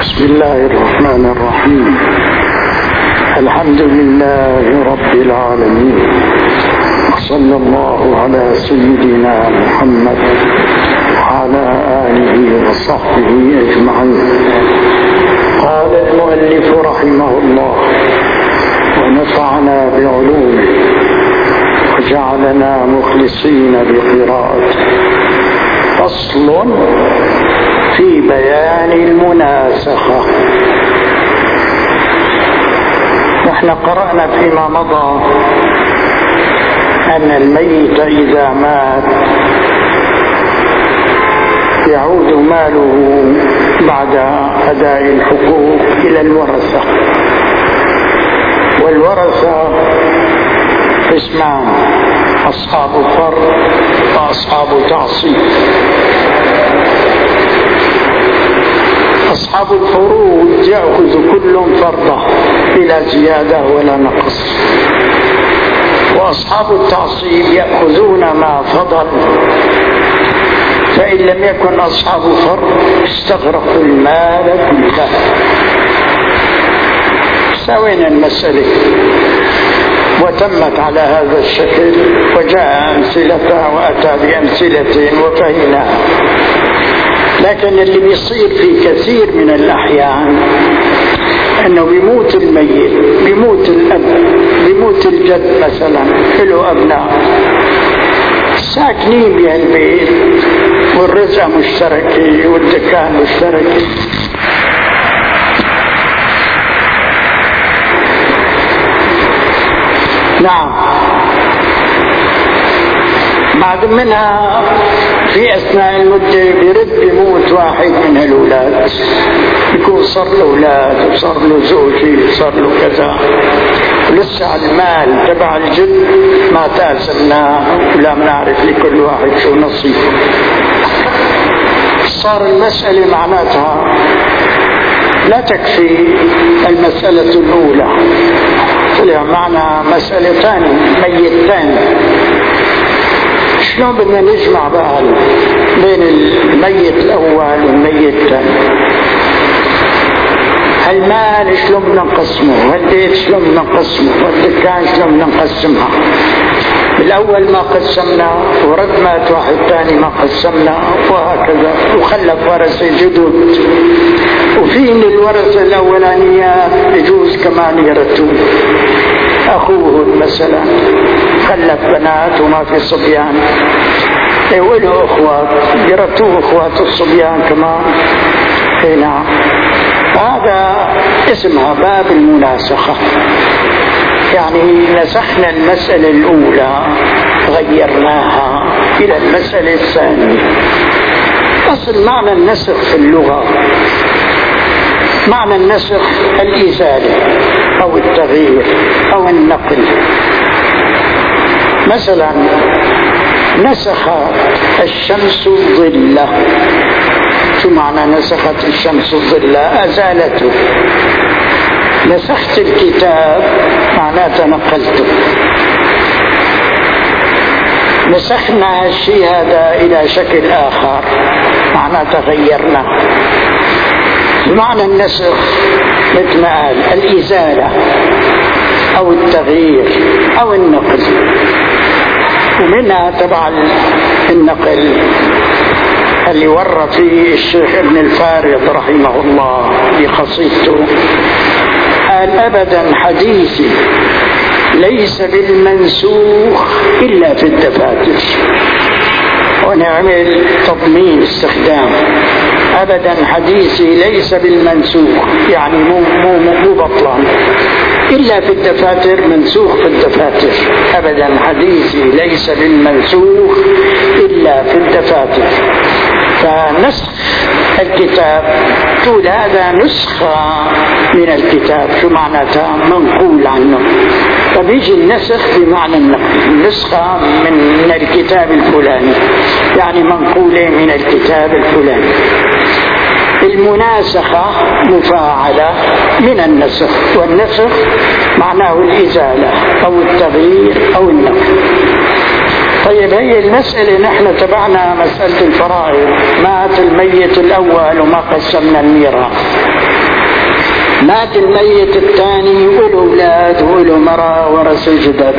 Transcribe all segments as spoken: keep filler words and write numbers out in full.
بسم الله الرحمن الرحيم. الحمد لله رب العالمين، صلى الله على سيدنا محمد وعلى آله وصحبه أجمعين. قال المؤلف رحمه الله ونفعنا بعلومه وجعلنا مخلصين بقراءته. فصل في بيان المناسخة. نحن قرأنا فيما مضى أن الميت إذا مات يعود ماله بعد أداء الحقوق إلى الورثة، والورثة قسمان: أصحاب فرض وأصحاب تعصيب. أصحاب الفروض يأخذ كل فرضه بلا زيادة ولا نقص، وأصحاب التعصيب يأخذون ما فضل، فإن لم يكن أصحاب فرض استغرقوا المال كله. سوينا المسألة وتمت على هذا الشكل، وجاء أمثلتها وأتى بأمثلة وفهمناها. لكن اللي بيصير في كثير من الأحيان أنه بيموت الميت، بيموت الأب، بيموت الجد مثلا، له أبناء ساكنين بهالبيت والرزق مشتركة والدكان مشتركة. نعم، بعد منها في أثناء المدة بيرد بيموت واحد من الأولاد، يكون صار له أولاد وصار له زوجي وصار له كذا، ولسه المال تبع الجد ما تقسمناه ولا بنعرف لكل واحد شو نصيبه. صار المسألة معناتها لا تكفي المسألة الأولى، طلع معنا مسألة ثانية، ميت ثاني. شلون بدنا نجمع بقى بين الميت الأول والميت الثاني؟ المال شلون بدنا نقسمه؟ والبيت شلون بدنا نقسمه؟ والدكان شلون بدنا نقسمها؟ بالأول ما قسمنا ورد مات واحد ثاني ما قسمنا، وهكذا، وخلف ورثة جدد. وفي من الورثة الأولانية يجوز كمان يرثوا أخوه مثلا، خلف بنات وما في صبيان، وله أخوات يرثوه أخوات الصبيان كمان. هنا هذا اسمها باب المناسخة، يعني نسخنا المسألة الأولى غيرناها إلى المسألة الثانية. أصل معنى النسخ في اللغة، معنى النسخ الإزالة أو التغيير أو النقل. مثلا نسخ الشمس ظله، شو معنى نسخت الشمس الظل؟ أزالته. نسخت الكتاب معناته نقلته. نسخنا الشيء هذا إلى شكل آخر معناته غيرناه. بمعنى النسخ مثل ما قال الإزالة أو التغيير أو النقل. ومنها تبع النقل اللي ورى فيه الشيخ ابن الفارض رحمه الله بقصيدته، قال: أبدا حديثي ليس بالمنسوخ إلا في الدفاتر. ونعمل تضمين استخدام، أبدا حديثي ليس بالمنسوخ، يعني مو مو مو بطلان، إلا في الدفاتر، منسوخ في الدفاتر. أبدا حديثي ليس بالمنسوخ إلا في الدفاتر. فنسخ الكتاب تقول هذا نسخة من الكتاب، شو معناتها؟ منقول عنه. فبيجي النسخ بمعنى النقل، نسخة من الكتاب الفلاني، يعني منقولة من الكتاب الفلاني. المناسخة مفاعلة من النسخ، والنسخ معناه الإزالة أو التغيير أو النقل. طيب هي المسألة نحن تبعنا مسألة الفرائض، مات الميت الأول وما قسمنا الميراث، مات الميت الثاني وله أولاد وله مرأة ورث جدد.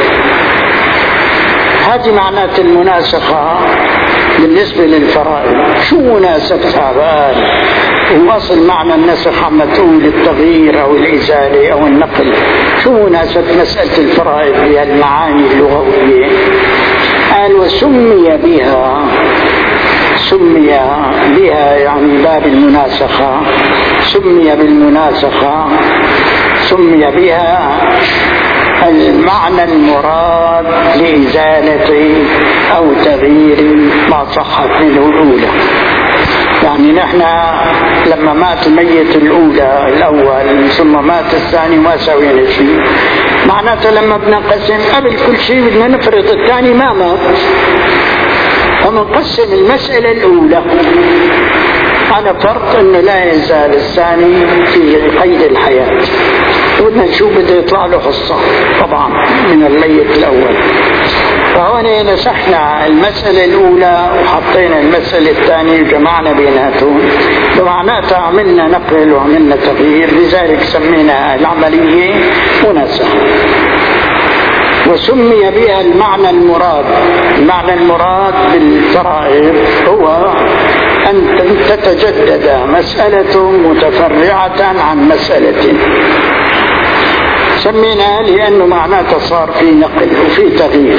هذه معنات المناسخة بالنسبة للفرائض. شو مناسبتها بقى؟ وأصل معنى النسخ عم تقول التغيير أو الإزالة أو النقل. شو مناسبة مسألة الفرائض بهالمعاني اللغوية؟ قال وسمي بها، سمي بها يعني باب المناسخة، سمي بالمناسخة، سمي بها المعنى المراد لإزالة أو تغيير ما صحت منه الأولى. يعني نحن لما مات الميت الأولى الأول ثم مات الثاني ما سوينا شيء، معناته لما بنقسم قبل كل شيء بدنا نفرض الثاني ما مات، فمنقسم المسألة الأولى على فرض أنه لا يزال الثاني في قيد الحياة، بدنا نشوف بده يطلع له حصة طبعا من الميت الأول. فهون نسخنا المسألة الأولى وحطينا المسألة الثانية وجمعنا بيناتهم، فمعناتها عملنا نقل وعملنا تغيير، لذلك سمينا العملية مناسخة. وسمي بها المعنى المراد. المعنى المراد بالفرائض هو أن تتجدد مسألة متفرعة عن مسألة. سميناه لأنه معناته صار في نقل وفي تغيير،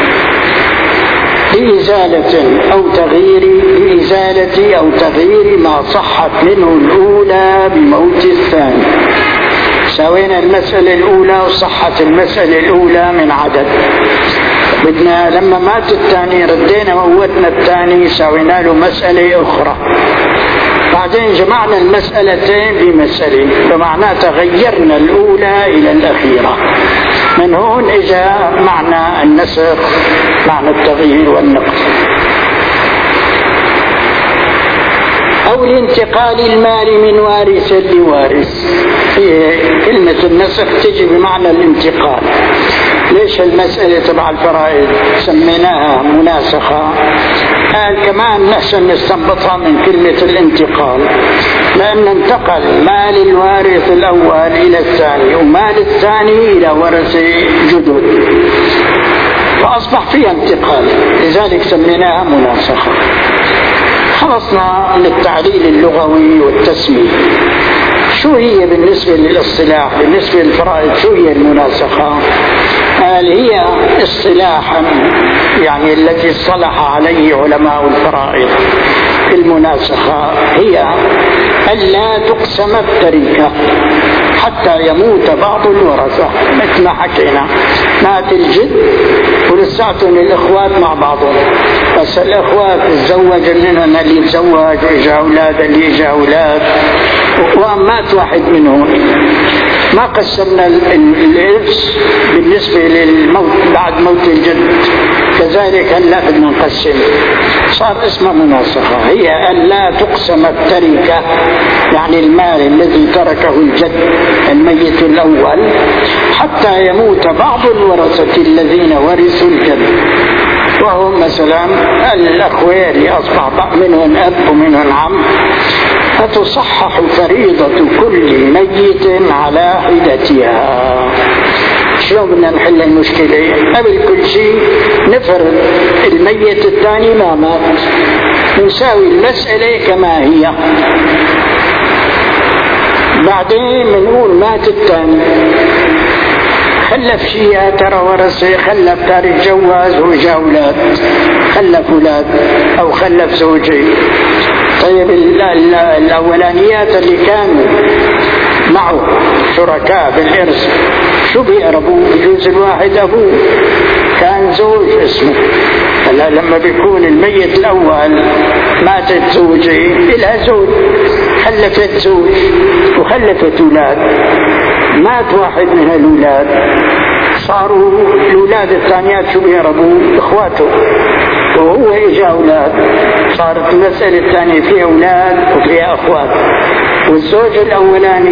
لإزالة أو تغيير، لإزالة أو تغيير ما صحت منه الأولى بموت الثاني. سوينا المسألة الأولى وصحت المسألة الأولى من عدد، بدنا لما مات الثاني ردينا موتنا الثاني سوينا له مسألة أخرى، بعدين جمعنا المسألتين بمسألة، فمعناه تغيرنا الأولى إلى الأخيرة. من هون إجا معنى النسخ، معنى التغيير والنقل. أو لانتقال المال من وارث لوارث. كلمة النسخ تجي بمعنى الانتقال. ليش المسألة تبع الفرائض سميناها مناسخة؟ قال كمان نحسن نستنبطها من كلمة الانتقال، لأن انتقل مال الوارث الأول إلى الثاني ومال الثاني إلى ورث جدد، فأصبح فيها انتقال، لذلك سميناها مناسخة. خلصنا من التعليل اللغوي والتسمية. شو هي بالنسبة للاصطلاح؟ بالنسبة للفرائض شو هي المناسخة؟ قال هي اصطلاحا يعني الذي اصطلح عليه علماء الفرائض في المناسخة هي ألا تقسم التركة حتى يموت بعض الورثة. مثل ما حكينا مات الجد ولساتهم الإخوات مع بعضهم، بس الإخوات تزوج منهم اللي تزوج وإجا أولاد اللي إجا أولاد، ومات واحد منهم، ما قسمنا الإرث بالنسبة للموت بعد موت الجد، كذلك هلا بدنا نقسم، صار اسمها مناسخة. هي أن لا تقسم التركة يعني المال الذي تركه الجد الميت الأول حتى يموت بعض الورثة الذين ورثوا الجد، وهم مثلا الأخوة اللي أصبح منهم أب ومنهم عم، فتصحح فريضة كل ميت على حدتها. شلون بدنا نحل المشكلة؟ قبل كل شيء نفرض الميت الثاني ما مات، نساوي المسألة كما هي، بعدين بنقول مات الثاني خلف شيء ترى ورثة، خلف تارك جواز وجا أولاد، خلف أولاد أو خلف زوجي. طيب الأولانيات اللي كانوا معه شركاء بالإرث شو بيقربوا؟ بجوز الواحد أبوه كان زوج اسمه، هلا لما بيكون الميت الأول ماتت زوجي إلها زوج، خلفت زوج وخلفت أولاد، مات واحد من الأولاد، صاروا الأولاد الثانيات شو بيقربوا؟ إخواته، وهو إجا أولاد، صارت المسألة الثانية فيها أولاد وفيها أخوات، والزوج الأولاني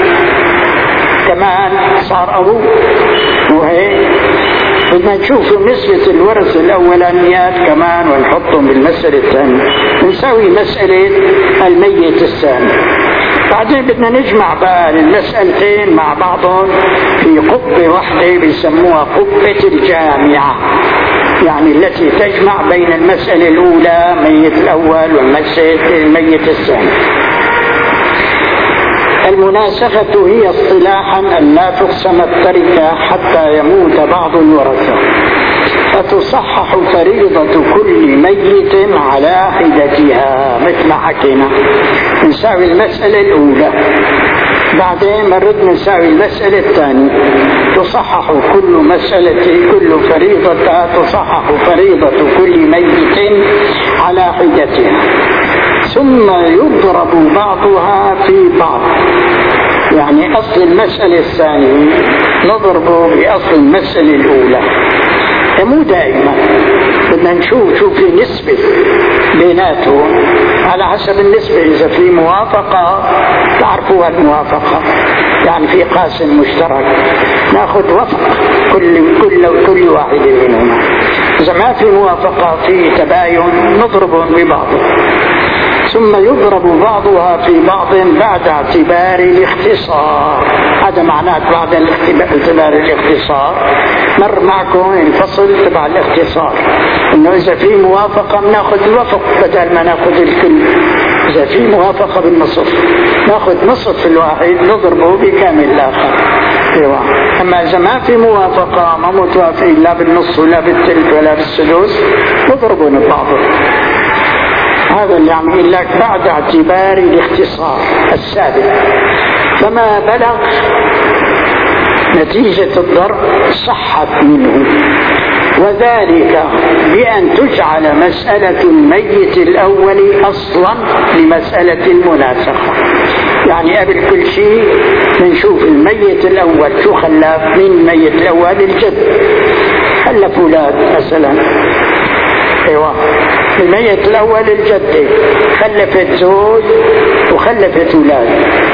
كمان صار أبوه. وهي بدنا نشوف نسبة الورث الأولانيات كمان ونحطهم بالمسألة الثانية، نسوي مسألة الميت الثاني. بعدين بدنا نجمع بقى المسألتين مع بعضهم في قبة واحدة بيسموها قبة الجامعة، يعني التي تجمع بين المسألة الأولى ميت الأول والمسألة الميت الثاني. المناسخة هي اصطلاحا أن لا تقسم التركة حتى يموت بعض الورثة، فتصحح فريضة كل ميت على حدتها مثل ما حكينا. نساوي المسألة الأولى، بعدين مرد نساوي المسألة الثانية، تصحح كل مسألة كل فريضة تصحح فريضة كل ميت على حدتها، ثم يضرب بعضها في بعض. يعني أصل المسألة الثانية نضربه بأصل المسألة الأولى، مو دائما بدنا نشوف شو في نسبة بيناته على حسب النسبة. إذا في موافقة تعرفوها الموافقة، يعني في قاسم مشترك ناخذ وفق كل كل كل واحد منهما. إذا ما في موافقة في تباين نضربهم ببعض، ثم يضرب بعضها في بعض بعد اعتبار الاختصار. هذا معناه بعد اعتبار الاختصار. مر معكم الفصل تبع الاختصار انه اذا في موافقة بناخذ الوفق بدل ما ناخذ الكل. اذا في موافقة بالنصف ناخذ نصف الواحد نضربه بكامل الاخر. ايوه. اما اذا ما في موافقة ما متوافقين لا بالنص ولا بالثلث ولا بالسدس نضربون ببعض. هذا اللي عم يقول لك بعد اعتبار الاختصار السابق. فما بلغ نتيجة الضرب صحت منه، وذلك بأن تجعل مسألة الميت الأول أصلا لمسألة المناسخة. يعني قبل كل شيء نشوف الميت الأول شو خلف من الميت الأول الجد، خلف أولاد مثلا. ايوه. الميت الاول الجدة خلفت زوج وخلفت اولاد.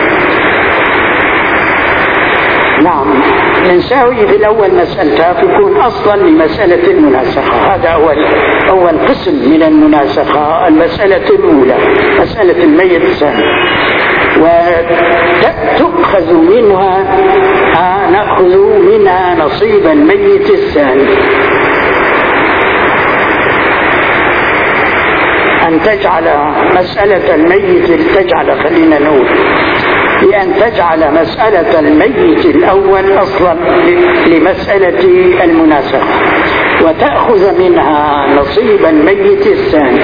نعم نساوي في الاول مسألتها فيكون اصلا لمسألة المناسخة. هذا اول اول قسم من المناسخة، المسألة الاولى مسألة الميت الثاني. وتأخذ منها آه نأخذ منها نصيب الميت الثاني. أن تجعل مسألة الميت تجعل خلينا نقول بأن تجعل مسألة الميت الأول أصلا لمسألة المناسخة، وتأخذ منها نصيب الميت الثاني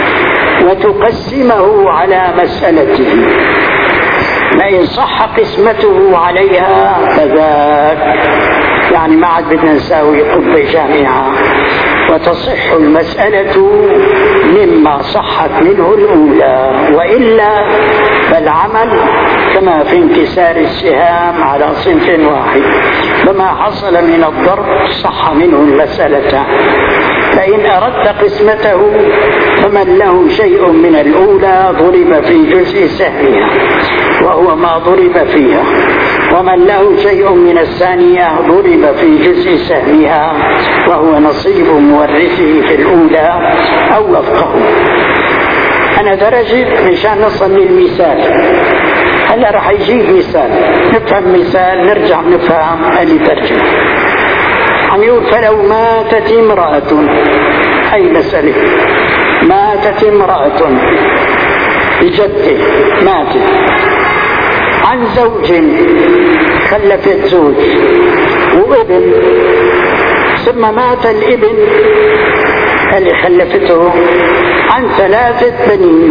وتقسمه على مسألته، فإن صح قسمته عليها فذاك. يعني ما عاد بدنا نساوي قبة جامعة، وتصح المسألة مما صحت منه الأولى، وإلا فالعمل كما في انكسار السهام على صنف واحد، فما حصل من الضرب صح منه المسألة. فإن أردت قسمته فمن له شيء من الأولى ضرب في جزء سهمها وهو ما ضرب فيها، ومن له شيء من الثانية ضرب في جزء سهمها وهو نصيب مورثه في الأولى أو وفقه. أنا درجة مشان نصل للمثال. هلا رح يجيب مثال، نفهم مثال نرجع نفهم اللي ترجمه. عم يقول فلو ماتت امرأة، أي مسألة ماتت امرأة بجدة ماتت عن زوج خلفت زوج وابن، ثم مات الابن اللي خلفته عن ثلاثة بنين.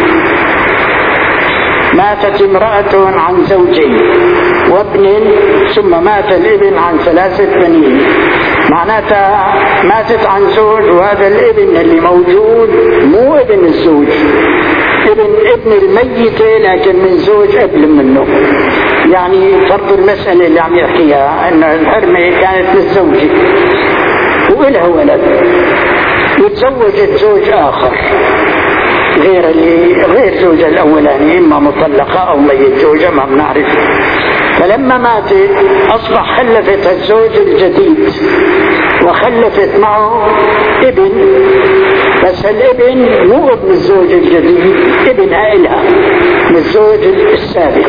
ماتت امرأة عن زوجين وابن ثم مات الابن عن ثلاثة بنين، معناتها ماتت عن زوج وهذا الابن اللي موجود مو ابن الزوج، ابن ابن الميتة لكن من زوج قبل منه. يعني فرض المسألة اللي عم يحكيها أن الحرمة كانت للزوجة وإلها ولد وتزوجت زوج آخر غير اللي غير زوجها الأولاني، إما مطلقة أو ميت زوجها ما بنعرف. فلما ماتت أصبح خلفت الزوج الجديد وخلفت معه ابن بس الابن مو ابن الزوج الجديد، ابنها إلها من الزوج السابق.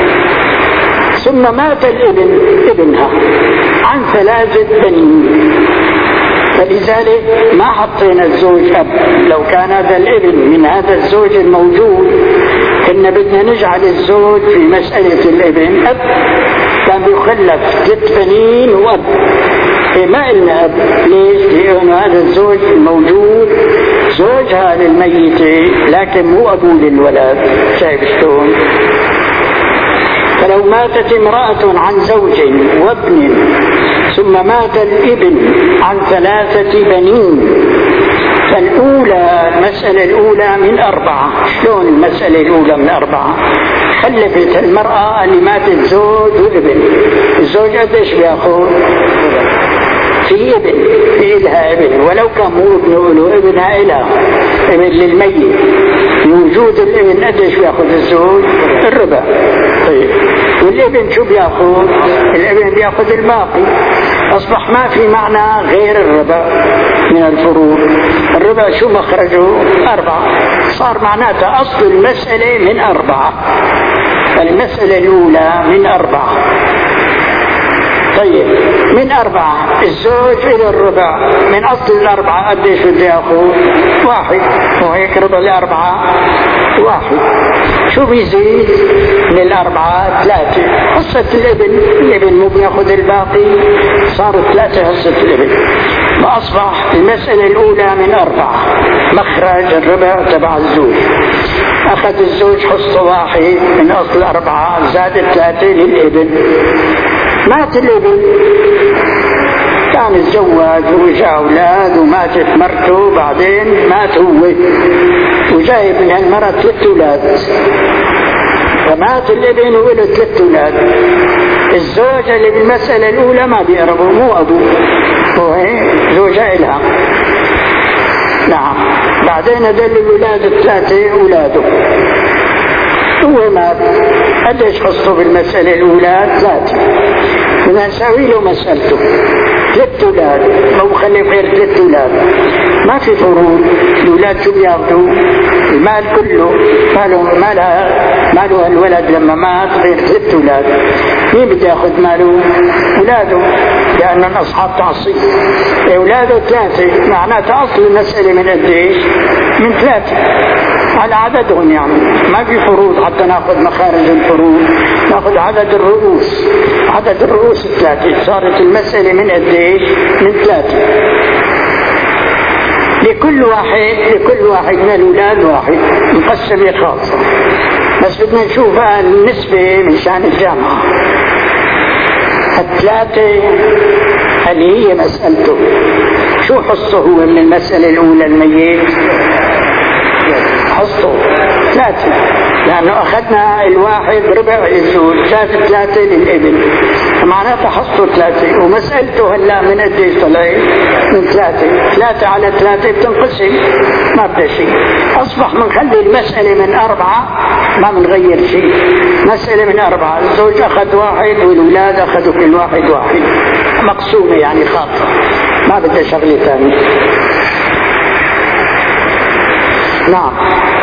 ثم مات الابن ابنها عن ثلاثة بنين، فلذلك ما حطينا الزوج أب. لو كان هذا الابن من هذا الزوج الموجود كنا بدنا نجعل الزوج في مسألة الابن أب، كان بيخلف ثلاث بنين وأب. إيه ما إلنا أب، ليش؟ لأنه هذا الزوج الموجود زوجها للميت لكن مو أبو للولد. شايف شلون؟ فلو ماتت امرأة عن زوج وابن ثم مات الابن عن ثلاثة بنين، فالأولى المسألة الأولى من أربعة. شلون المسألة الأولى من أربعة؟ خلفت المرأة اللي ماتت زوج وابن، الزوج قديش بياخذ؟ في ابن، في إلها ابن، ولو كان مو ابن له ابنها إلها ابن للميت. بوجود الابن قديش بياخذ الزوج؟ الربع. طيب والابن شو بياخذ؟ الابن بياخذ الباقي. أصبح ما في معنى غير الربع من الفروض. الربع شو مخرجه؟ أربعة. صار معناته أصل المسألة من أربعة. المسألة الأولى من أربعة. طيب من أربعة الزوج إلى الربع، من أصل الأربعة قديش بده ياخذ؟ واحد، وهيك ربع لأربعة واحد. شو بيزيد من الأربعة؟ ثلاثة. حصة الابن، الابن مو بياخذ الباقي، صارت ثلاثة حصة الابن. فأصبح المسألة الأولى من أربعة، مخرج الربع تبع الزوج. أخذ الزوج حصة واحد من أصل أربعة، زاد ثلاثة للابن. مات الابن، كان اتزوج وجاء أولاد وماتت مرته، بعدين مات هو وجايب من هالمرة ثلاث أولاد. فمات الابن وله ثلاث أولاد. الزوجة اللي بالمسألة الأولى ما بيقربوا، مو أبوه، هو زوجة إلها. نعم. بعدين هدول الأولاد الثلاثة أولاده، هو مات، قديش حصته بالمسألة الأولى؟ ثلاثة. بدنا نساوي له مسألته ثلاث أولاد، ما بخلي غير ثلاث أولاد، ما في فروض. الأولاد شو بياخذوا؟ المال كله، ماله مالها ماله الولد لما مات غير ثلاث أولاد. مين بده ياخذ ماله؟ أولاده، لأنهم أصحاب تعصيب. أولاده ثلاثة، معناته أصل المسألة من قديش؟ من ثلاثة على عددهم، يعني ما في فروض حتى ناخذ مخارج الفروض، ناخذ عدد الرؤوس. عدد الرؤوس ثلاثة، صارت المسألة من قديش؟ من ثلاثة. لكل واحد لكل واحد من الأولاد واحد، مقسمة خاصة. بس بدنا نشوف النسبة من شان الجامعة. الثلاثة اللي هي مسألته، شو حصه هو من المسألة الأولى الميت؟ حصه ثلاثة، لأنه أخذنا الواحد ربع الزوج، زاد ثلاثة للابن، معناته حصه ثلاثة. ومسألته هلا من قديش طلعت؟ من ثلاثة. ثلاثة على ثلاثة بتنقسم، ما بدها شيء. أصبح منخلي المسألة من أربعة، ما منغير شيء. مسألة من أربعة، الزوج أخذ واحد والأولاد أخذوا كل واحد واحد، مقسومة يعني خاطة، ما بدها شغلة ثانية. نعم.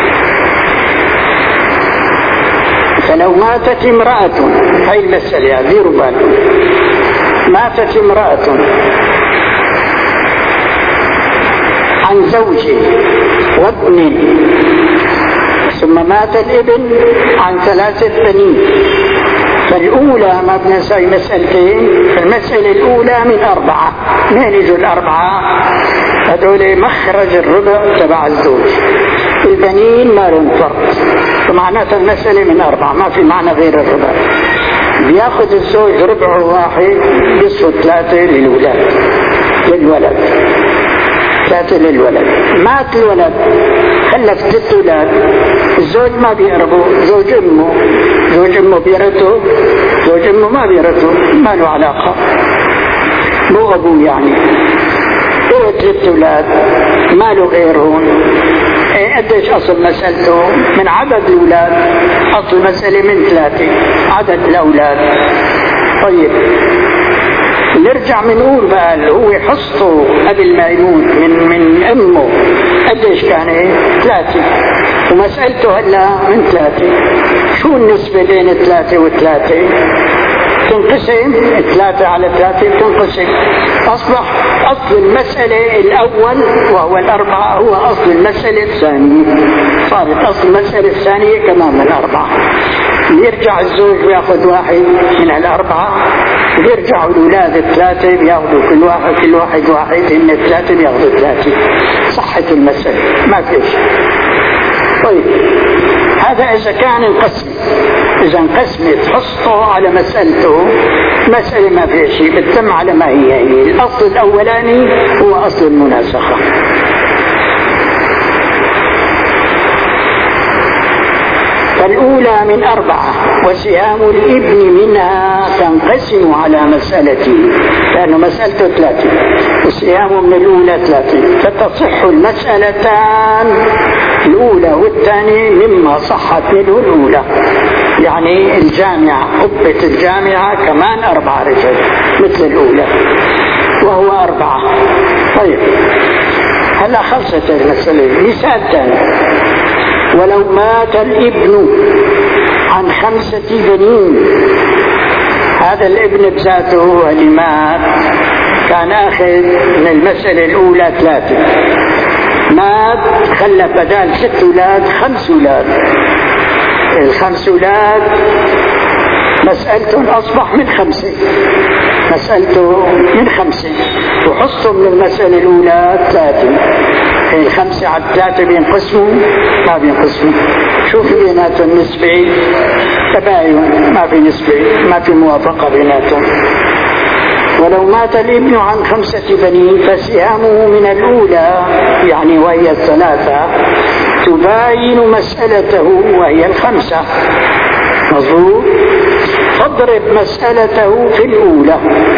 فلو ماتت امرأة، هاي المسألة ديروا بالكم، ماتت امرأة عن زوج وابن ثم مات الابن عن ثلاثة بنين، فالأولى ما بنساوي مسألتين. المسألة الأولى من أربعة. من يجوا الأربعة؟ هذول مخرج الربع تبع الزوج. البنين ما لهم فرق، فمعناتها المسألة من أربعة، ما في معنى غير الربع. بياخذ الزوج ربعه واحد، بيصفوا ثلاثة للولاد، للولد ثلاثة للولد. مات الولد، خلف ثلاث أولاد، الزوج ما بيقربوا، زوج أمه زوج أمه بيرثه، زوج أمه ما بيرثه، ما له علاقة، مو أبوه يعني. هو ثلاث أولاد، ما له غيرهم. إيه قديش أصل مسألته؟ من عدد الأولاد، أصل مسألة من ثلاثة، عدد الأولاد. طيب نرجع بنقول بقى اللي هو حصته قبل ما يموت من من امه قديش كان؟ ايه؟ ثلاثة. ومسألته هلا من ثلاثة. شو النسبة بين ثلاثة وثلاثة؟ تنقسم ثلاثة على ثلاثة تنقسم. أصبح أصل المسألة الأول وهو الأربعة هو أصل المسألة الثانية. صارت أصل المسألة الثانية كمان من أربعة. يرجع الزوج ويأخذ واحد من الأربعة، يرجعوا الأولاد الثلاثة بياخذوا كل واحد كل واحد واحد، إن الثلاثة بياخذوا ثلاثة. صحة المسألة ما فيش. طيب هذا إذا كان انقسم. إذا انقسمت حصته على مسألته مسألة ما فيها شيء، بتتم على ما هي هي. الأصل الأولاني هو أصل المناسخة. فالأولى من أربعة وسهام الابن منها تنقسم على مسألته، لأنه مسألته ثلاثة وسهام من الأولى ثلاثة، فتصح المسألتان الأولى والثانية مما صحت منه الأولى. يعني الجامعة قبة الجامعة كمان أربعة رجل مثل الأولى وهو أربعة. طيب هلا خلصت المسألة. مثال ثاني: ولو مات الابن عن خمسة بنين. هذا الابن بذاته اللي مات كان أخذ من المسألة الأولى ثلاثة، مات خلف بدال ست أولاد خمس أولاد. الخمس أولاد مسألتهم أصبح من خمسة، مسألته من خمسة، وحصهم من المسألة الأولى ثلاثة. الخمسة على الثلاثة بينقسموا ما بينقسموا. شوف بيناتهم نسبة تباين، ما في نسبة، ما في موافقة بيناتهم. ولو مات الابن عن خمسة بنين فسهامه من الأولى يعني وهي الثلاثة تباين مسألته وهي الخمسة. مظبوط. فاضرب مسألته في الأولى.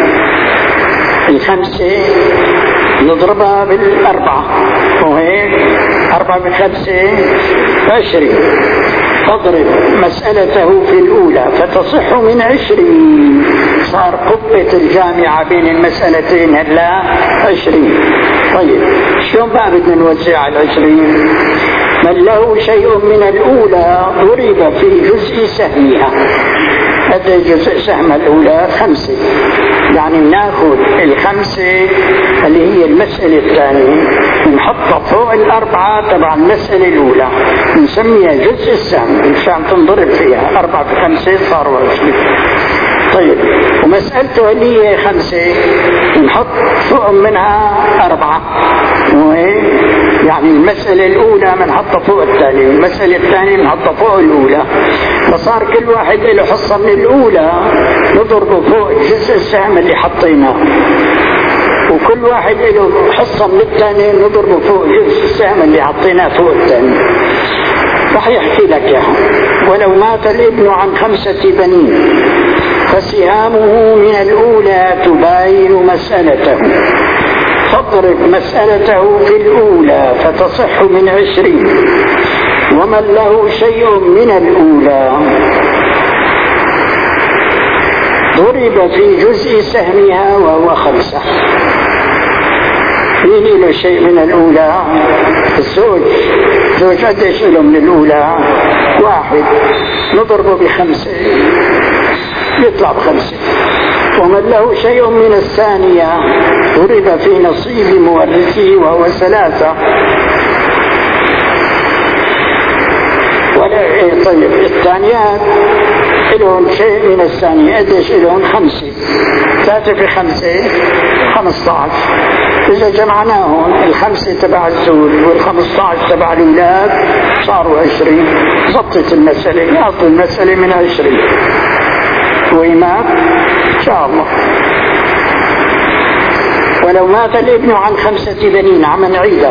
الخمسة نضربها بالأربعة وهيك أربعة بخمسة عشرين. تضرب مسألته في الأولى فتصح من عشرين. صار قبة الجامعة بين المسألتين هلا عشرين. طيب شلون بقى بدنا نوزع العشرين؟ من له شيء من الأولى ضرب في جزء سهمها. هذا جزء سهم الأولى خمسة، يعني ناخذ الخمسة اللي هي المسألة الثانية نحطها فوق الأربعة تبع المسألة الأولى نسميها جزء السهم مشان تنضرب فيها. أربعة بخمسة صاروا عشرين. طيب ومسألته اللي هي خمسة نحط فوق منها أربعة، يعني المسألة الأولى بنحطها فوق الثانية والمسألة الثانية بنحطها فوق الأولى، فصار كل واحد له حصة من الأولى نضربه فوق جزء السهم اللي حطيناه، وكل واحد له حصة من الثانية نضربه فوق جزء السهم اللي حطيناه فوق الثاني. رح يحكي لك يعني: ولو مات الابن عن خمسة بنين فسهامه من الأولى تباين مسألته. فاضرب مسألته في الأولى فتصح من عشرين. ومن له شيء من الأولى ضرب في جزء سهمها وهو خمسة. مين له شيء من الأولى؟ الزوج. زوج قديش له من الأولى؟ واحد. نضربه بخمسة يطلع بخمسة. ومن له شيء من الثانية ضرب في نصيب مورثه وهو ثلاثة. ولا طيب الثانيات لهم شيء من الثانية قديش لهم؟ خمسة. ثلاثة في خمسة خمسة عشر. إذا جمعناهم الخمسة تبع الزوج والخمسة عشر تبع الأولاد صاروا عشرين. ضبطت المسألة. أصل المسألة من عشرين. وإمام إن شاء الله. ولو مات الابن عن خمسة بنين عم نعيده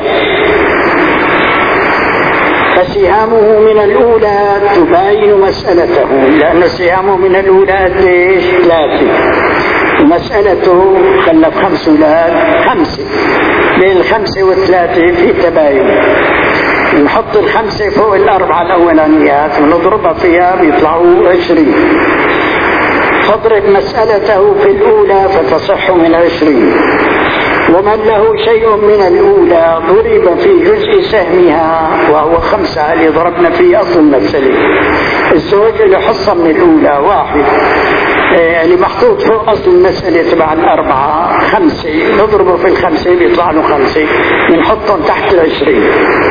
فسهامه من الأولى تباين مسألته، لأن سهامه من الأولى ليش؟ ثلاثة، ومسألته خلف خمس أولاد خمسة. بين الخمسة والثلاثة في تباين. نحط الخمسة فوق الأربعة الأولانيات ونضربها فيها بيطلعوا عشرين. فاضرب مسألته في الأولى فتصح من عشرين. ومن له شيء من الأولى ضرب في جزء سهمها وهو خمسة اللي ضربنا فيه أصل المسألة. الزوج اللي حصة من الأولى واحد اللي محطوط فوق أصل المسألة تبع الأربعة خمسة، نضربه في الخمسة بيطلع له خمسة، بنحطهم تحت العشرين.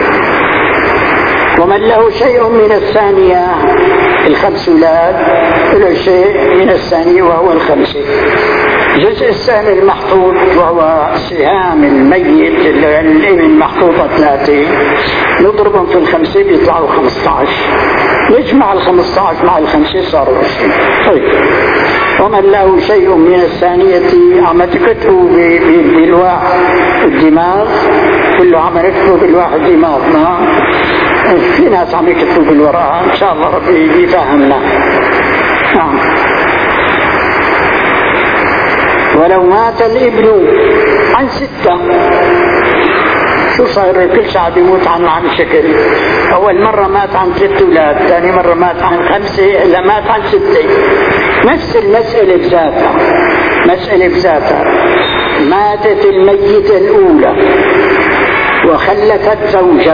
ومن له شيء من الثانية الخمس أولاد له شيء من الثانية وهو الخمسة. جزء السهم المحطوط وهو سهام الميت الابن محطوطة ثلاثة، نضربهم في الخمسة بيطلعوا خمسة عشر، نجمع الخمسة عشر مع الخمسة صاروا عشرين. طيب ومن له شيء من الثانية عم تكتبوا بالواح الدماغ، كله عم يكتبوا بالواح الدماغ، ما في ناس عم يكتبوا بالوراء، ان شاء الله ربي يفهمنا. نعم. ولو مات الابن عن ستة، شو صار؟ كل شعب يموت عن عن شكل. اول مرة مات عن ست اولاد، ثاني مرة مات عن خمسة، الا مات عن ستة. نفس المسألة بذاتها، مسألة بذاتها. ماتت الميتة الاولى وخلفت زوجا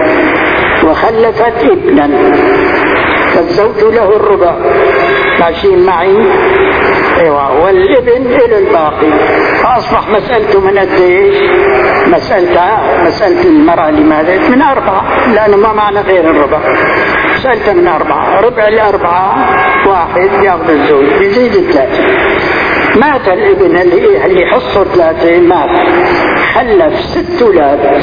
وخلفت ابنا، فالزوج له الربع، ماشيين معي؟ ايوه. والابن له الباقي، فاصبح مسألته من قديش؟ مسألتها مسألة المرأة اللي ماتت من أربعة، لأنه ما معنى غير الربع، مسألتها من أربعة. ربع الأربعة واحد ياخذ الزوج بيزيد ثلاثة. مات الابن اللي اللي يحصه ثلاثة، مات خلف ست أولاد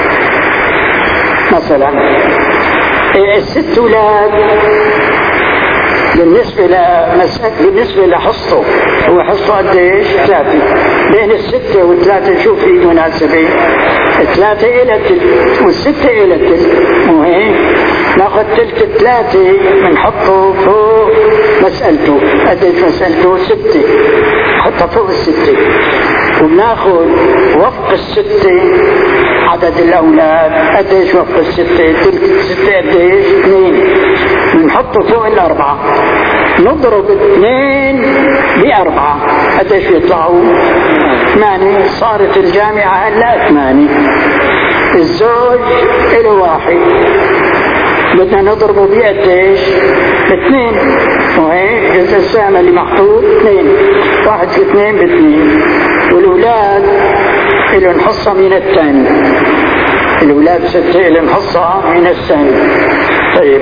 مثلا. الست أولاد بالنسبة لمسألة بالنسبة لحصته، هو حصته قديش؟ ثلاثة. بين الستة والثلاثة شو في مناسبة؟ الثلاثة إلى تلت والستة إلى تلت، مو هيك؟ ناخذ تلت الثلاثة بنحطه فوق مسألته، قديش مسألته؟ ستة، حطها فوق الستة. وبناخذ وفق الستة عدد الأولاد، قديش وفق الستة؟ تلت الستة قديش؟ اثنين، بنحطه فوق الأربعة، نضرب اثنين بأربعة، قديش بيطلعوا؟ ثمانية. صارت الجامعة هلا ثمانية. الزوج له واحد، بدنا نضربه بقديش؟ باثنين، وهيك جزء السهم اللي محطوط اثنين، واحد في اثنين باثنين. والأولاد له حصة من الثاني، الأولاد ستة له حصة من الثاني. طيب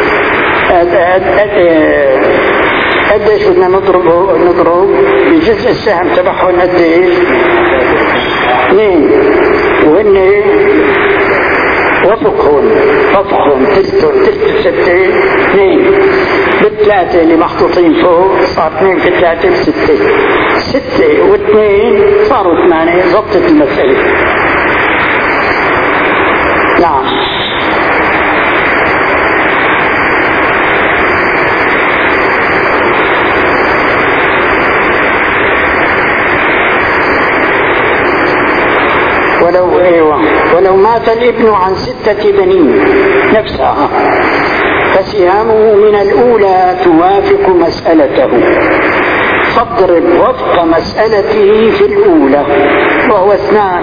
قديش بدنا نضربه؟ نضرب بجزء السهم تبعهم قديش؟ اثنين، وهن وفقهم وفقهم تلتهم تلت ستة اثنين، بالثلاثة اللي محطوطين فوق صار اثنين في ثلاثة بستة، ستة واثنين صاروا ثمانية. ضبطت المسألة. نعم. ولو ايوه ولو مات الابن عن ستة بنين نفسها، فسهامه من الأولى توافق مسألته، فاضرب وفق مسألته في الأولى وهو اثنان،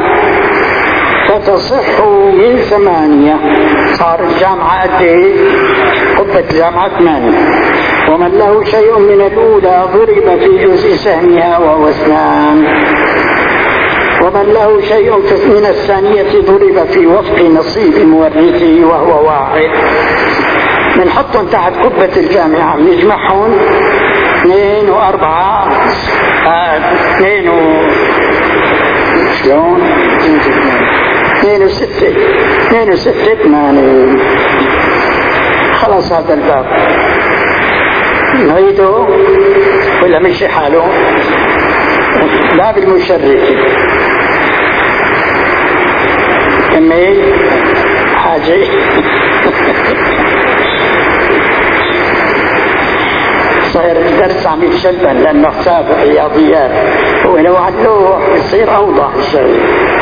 فتصح من ثمانية. صار الجامعة قد ايه؟ قبة الجامعة ثمانية. ومن له شيء من الأولى ضرب في جزء سهمها وهو اثنان. ومن له شيء من الثانية ضرب في وفق نصيب مورثه وهو واحد. بنحطهم تحت قبة الجامعة، بنجمعهم اثنين وأربعة، اثنين و شلون؟ اثنين وستة، اثنين وستة ثمانية. خلاص هذا الباب نعيده ولا مشي حاله؟ باب المشرك. كمل حاجة. صاير الدرس عم يتشبه لأنه حساب رياضيات، ولو علوه يصير أوضح الشيء.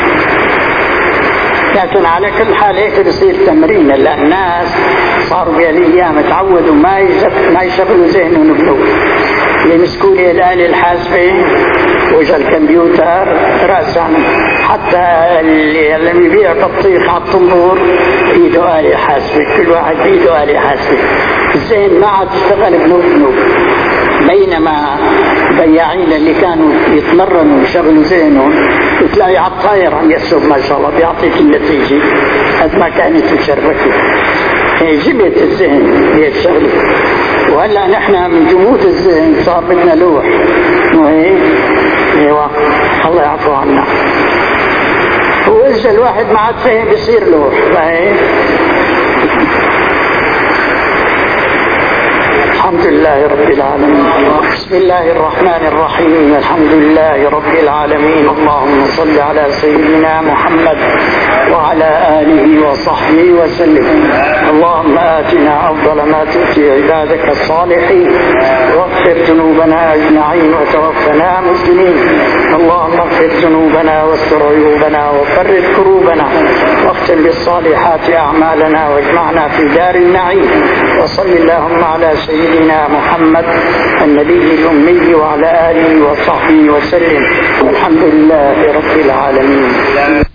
لكن على كل حال هيك بيصير تمرين، لأن الناس صاروا بهالأيام تعودوا ما ما يشغلوا ذهنهم بنوم، يمسكوا لي الآلة الحاسبة وجا الكمبيوتر رأسا، حتى اللي يبيع بطيخ على الطنبور بيده آلة حاسبة، كل واحد بيده آلة حاسبة. الذهن ما عاد يشتغل بنوب بنوب، بينما بياعين اللي كانوا يتمرنوا ويشغلوا ذهنهم وتلاقي على الطاير عم يحسب ما شاء الله بيعطيك النتيجة قد ما كانت مشربكة. هي جبت الذهن هي الشغلة. وهلا نحن من جمود الذهن صار بدنا لوح، وهي ايوه الله يعفو عنا. وإذا الواحد ما عاد فهم بيصير لوح. الحمد لله رب العالمين. بسم الله الرحمن الرحيم. الحمد لله رب العالمين. اللهم صل على سيدنا محمد وعلى آله وصحبه وسلم. اللهم آتنا أفضل ما تؤتي عبادك الصالحين، واغفر ذنوبنا أجمعين وتوفنا مسلمين. اللهم اغفر ذنوبنا واستر عيوبنا وفرج كروبنا، واختم بالصالحات أعمالنا، واجمعنا في دار النعيم. وصل اللهم على سيدنا محمد النبي الأمي وعلى آله وصحبه وسلم. الحمد لله رب العالمين.